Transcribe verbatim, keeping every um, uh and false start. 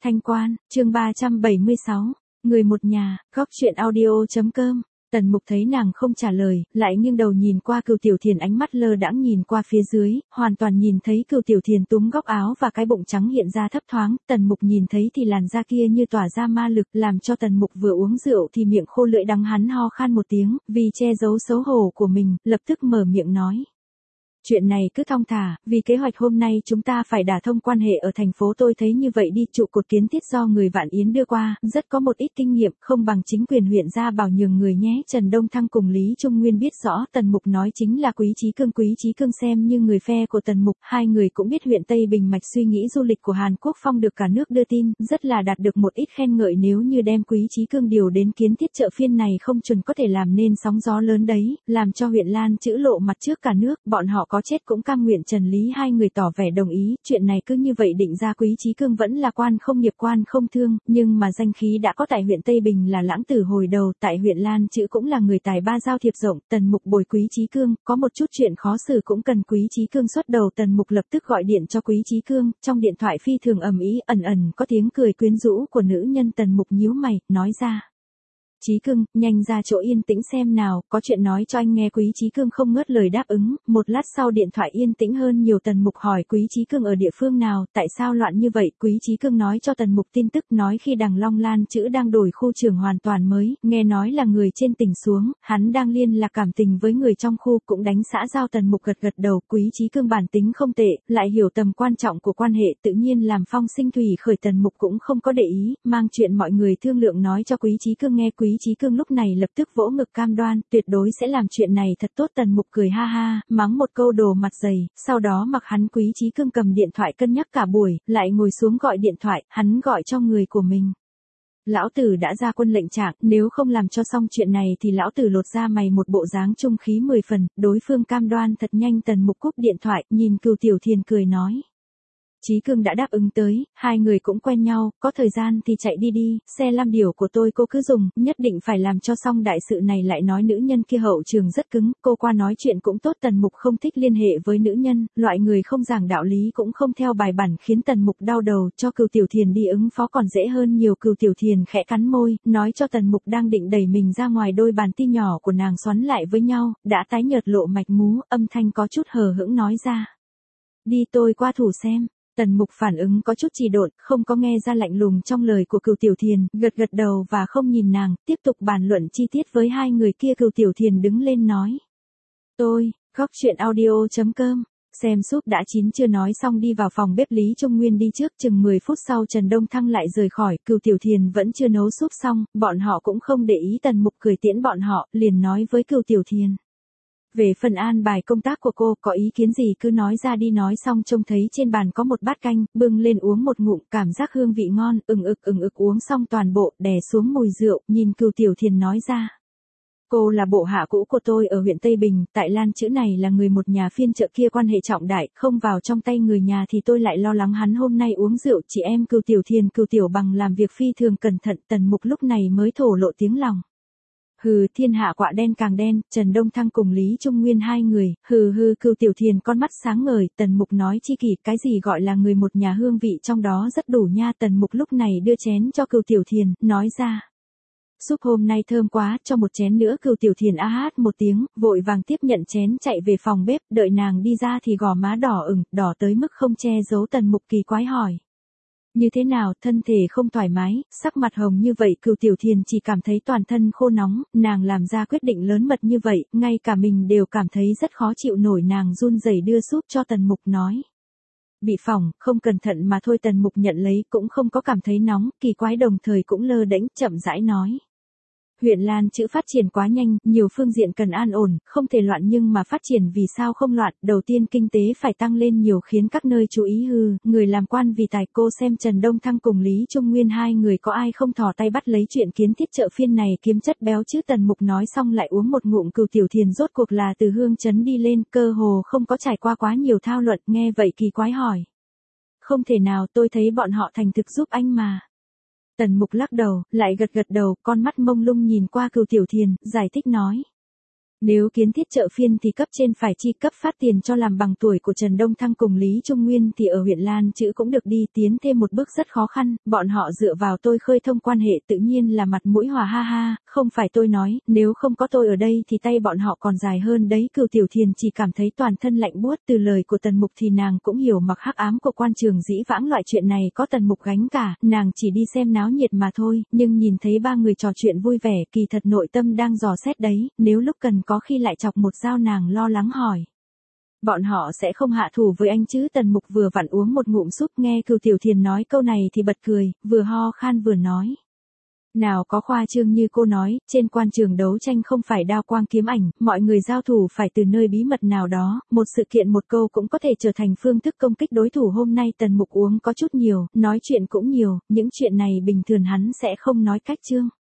Thanh Quan, chương ba trăm bảy mươi sáu, người một nhà, góc truyện audio chấm com. Tần Mục thấy nàng không trả lời, lại nghiêng đầu nhìn qua Cửu Tiểu Thiền, ánh mắt lơ đãng nhìn qua phía dưới, hoàn toàn nhìn thấy Cửu Tiểu Thiền túm góc áo và cái bụng trắng hiện ra thấp thoáng. Tần Mục nhìn thấy thì làn da kia như tỏa ra ma lực, làm cho Tần Mục vừa uống rượu thì miệng khô lưỡi đắng, hắn ho khan một tiếng, vì che giấu xấu hổ của mình, lập tức mở miệng nói. Chuyện này cứ thong thả, vì kế hoạch hôm nay chúng ta phải đả thông quan hệ ở thành phố, tôi thấy như vậy đi, trụ cột kiến thiết do người Vạn Yến đưa qua, rất có một ít kinh nghiệm, không bằng chính quyền huyện ra bảo nhường người nhé. Trần Đông Thăng cùng Lý Trung Nguyên biết rõ Tần Mục nói chính là Quý Chí Cương, Quý Chí Cương xem như người phe của Tần Mục, hai người cũng biết huyện Tây Bình mạch suy nghĩ du lịch của Hàn Quốc Phong được cả nước đưa tin, rất là đạt được một ít khen ngợi, nếu như đem Quý Chí Cương điều đến kiến thiết chợ phiên này không chuẩn có thể làm nên sóng gió lớn đấy, làm cho huyện Lan chữ lộ mặt trước cả nước, bọn họ có chết cũng cam nguyện. Trần Lý hai người tỏ vẻ đồng ý, chuyện này cứ như vậy định ra. Quý Chí Cương vẫn là quan không nghiệp, quan không thương, nhưng mà danh khí đã có tại huyện Tây Bình là lãng tử hồi đầu, tại huyện Lan chữ cũng là người tài ba giao thiệp rộng. Tần Mục bồi Quý Chí Cương, có một chút chuyện khó xử cũng cần Quý Chí Cương xuất đầu. Tần Mục lập tức gọi điện cho Quý Chí Cương, trong điện thoại phi thường ầm ĩ, ẩn ẩn có tiếng cười quyến rũ của nữ nhân. Tần Mục nhíu mày, nói ra. Chí Cương, nhanh ra chỗ yên tĩnh xem nào, có chuyện nói cho anh nghe. Quý Chí Cương không ngớt lời đáp ứng, một lát sau điện thoại yên tĩnh hơn nhiều. Tần Mục hỏi Quý Chí Cương ở địa phương nào, tại sao loạn như vậy. Quý Chí Cương nói cho Tần Mục tin tức, nói khi Đằng Long Lan chữ đang đổi khu trường hoàn toàn mới, nghe nói là người trên tỉnh xuống, hắn đang liên lạc cảm tình với người trong khu, cũng đánh xã giao. Tần Mục gật gật đầu, Quý Chí Cương bản tính không tệ, lại hiểu tầm quan trọng của quan hệ, tự nhiên làm phong sinh thủy khởi. Tần Mục cũng không có để ý, mang chuyện mọi người thương lượng nói cho Quý Chí Cương nghe. Quý Chí Cương lúc này lập tức vỗ ngực cam đoan, tuyệt đối sẽ làm chuyện này thật tốt. Tần Mục cười ha ha, mắng một câu đồ mặt dày, sau đó mặc hắn. Quý Chí Cương cầm điện thoại cân nhắc cả buổi, lại ngồi xuống gọi điện thoại, hắn gọi cho người của mình. Lão tử đã ra quân lệnh trạng, nếu không làm cho xong chuyện này thì lão tử lột ra mày, một bộ dáng trung khí mười phần. Đối phương cam đoan thật nhanh. Tần Mục cúp điện thoại, nhìn Cửu Tiểu Thiền cười nói. Chí Cương đã đáp ứng tới, hai người cũng quen nhau, có thời gian thì chạy đi đi, xe lam điểu của tôi cô cứ dùng, nhất định phải làm cho xong đại sự này. Lại nói nữ nhân kia hậu trường rất cứng, cô qua nói chuyện cũng tốt. Tần Mục không thích liên hệ với nữ nhân, loại người không giảng đạo lý cũng không theo bài bản, khiến Tần Mục đau đầu. Cho Cửu Tiểu Thiền đi ứng phó còn dễ hơn nhiều. Cửu Tiểu Thiền khẽ cắn môi, nói cho Tần Mục đang định đẩy mình ra ngoài, đôi bàn tay nhỏ của nàng xoắn lại với nhau, đã tái nhợt lộ mạch mú, âm thanh có chút hờ hững nói ra. Đi, tôi qua thủ xem. Tần Mục phản ứng có chút trì độn, không có nghe ra lạnh lùng trong lời của Cửu Tiểu Thiền, gật gật đầu và không nhìn nàng, tiếp tục bàn luận chi tiết với hai người kia. Cửu Tiểu Thiền đứng lên nói. Tôi, góc truyện audio chấm com, xem súp đã chín chưa nói xong đi vào phòng bếp. Lý Trung Nguyên đi trước, chừng mười phút sau Trần Đông Thăng lại rời khỏi. Cửu Tiểu Thiền vẫn chưa nấu súp xong, bọn họ cũng không để ý. Tần Mục cười tiễn bọn họ, liền nói với Cửu Tiểu Thiền. Về phần an bài công tác của cô, có ý kiến gì cứ nói ra đi. Nói xong trông thấy trên bàn có một bát canh, bưng lên uống một ngụm, cảm giác hương vị ngon, ừng ực ừng ực uống xong toàn bộ, đè xuống mùi rượu, nhìn Cửu Tiểu Thiền nói ra. Cô là bộ hạ cũ của tôi ở huyện Tây Bình, tại Lan chữ này là người một nhà, phiên chợ kia quan hệ trọng đại, không vào trong tay người nhà thì tôi lại lo lắng hắn hôm nay uống rượu. Chị em Cửu Tiểu Thiền Cửu Tiểu Bằng làm việc phi thường cẩn thận. Tần Mục lúc này mới thổ lộ tiếng lòng. Hừ, thiên hạ quạ đen càng đen. Trần Đông Thăng cùng Lý Trung Nguyên hai người, hừ hừ. Cửu Tiểu Thiền con mắt sáng ngời. Tần Mục nói chi kỷ, cái gì gọi là người một nhà, hương vị trong đó rất đủ nha. Tần Mục lúc này đưa chén cho Cửu Tiểu Thiền, nói ra. Súp hôm nay thơm quá, cho một chén nữa. Cửu Tiểu Thiền a hát một tiếng, vội vàng tiếp nhận chén chạy về phòng bếp, đợi nàng đi ra thì gò má đỏ ửng, đỏ tới mức không che giấu. Tần Mục kỳ quái hỏi. Như thế nào, thân thể không thoải mái, sắc mặt hồng như vậy. Cửu Tiểu Thiền chỉ cảm thấy toàn thân khô nóng, nàng làm ra quyết định lớn mật như vậy, ngay cả mình đều cảm thấy rất khó chịu nổi. Nàng run rẩy đưa súp cho Tần Mục nói. Bị phỏng, không cẩn thận mà thôi. Tần Mục nhận lấy, cũng không có cảm thấy nóng, kỳ quái đồng thời cũng lơ đễnh, chậm rãi nói. Huyện Lan chữ phát triển quá nhanh, nhiều phương diện cần an ổn, không thể loạn, nhưng mà phát triển vì sao không loạn. Đầu tiên kinh tế phải tăng lên nhiều, khiến các nơi chú ý hư, người làm quan vì tài. Cô xem Trần Đông Thăng cùng Lý Trung Nguyên hai người có ai không thò tay bắt lấy chuyện kiến thiết chợ phiên này kiếm chất béo chứ. Tần Mục nói xong lại uống một ngụm. Cửu Tiểu Thiền rốt cuộc là từ hương trấn đi lên, cơ hồ không có trải qua quá nhiều thao luận, nghe vậy kỳ quái hỏi. Không thể nào, tôi thấy bọn họ thành thực giúp anh mà. Tần Mục lắc đầu, lại gật gật đầu, con mắt mông lung nhìn qua Cửu Tiểu Thiền, giải thích nói. Nếu kiến thiết chợ phiên thì cấp trên phải chi cấp phát tiền cho làm bằng tuổi của Trần Đông Thăng cùng Lý Trung Nguyên thì ở huyện Lan Chữ cũng được đi, tiến thêm một bước rất khó khăn, bọn họ dựa vào tôi khơi thông quan hệ tự nhiên là mặt mũi hòa ha ha, không phải tôi nói, nếu không có tôi ở đây thì tay bọn họ còn dài hơn đấy. Cửu Tiểu Thiền chỉ cảm thấy toàn thân lạnh buốt, từ lời của Tần Mục thì nàng cũng hiểu mặc hắc ám của quan trường dĩ vãng loại chuyện này có Tần Mục gánh cả, nàng chỉ đi xem náo nhiệt mà thôi, nhưng nhìn thấy ba người trò chuyện vui vẻ, kỳ thật nội tâm đang dò xét đấy, nếu lúc cần có khi lại chọc một dao. Nàng lo lắng hỏi. Bọn họ sẽ không hạ thủ với anh chứ? Tần Mục vừa vặn uống một ngụm súp, nghe Cửu Tiểu Thiền nói câu này thì bật cười, vừa ho khan vừa nói. Nào có khoa trương như cô nói, trên quan trường đấu tranh không phải đao quang kiếm ảnh, mọi người giao thủ phải từ nơi bí mật nào đó, một sự kiện một câu cũng có thể trở thành phương thức công kích đối thủ. Hôm nay Tần Mục uống có chút nhiều, nói chuyện cũng nhiều, những chuyện này bình thường hắn sẽ không nói cách trương.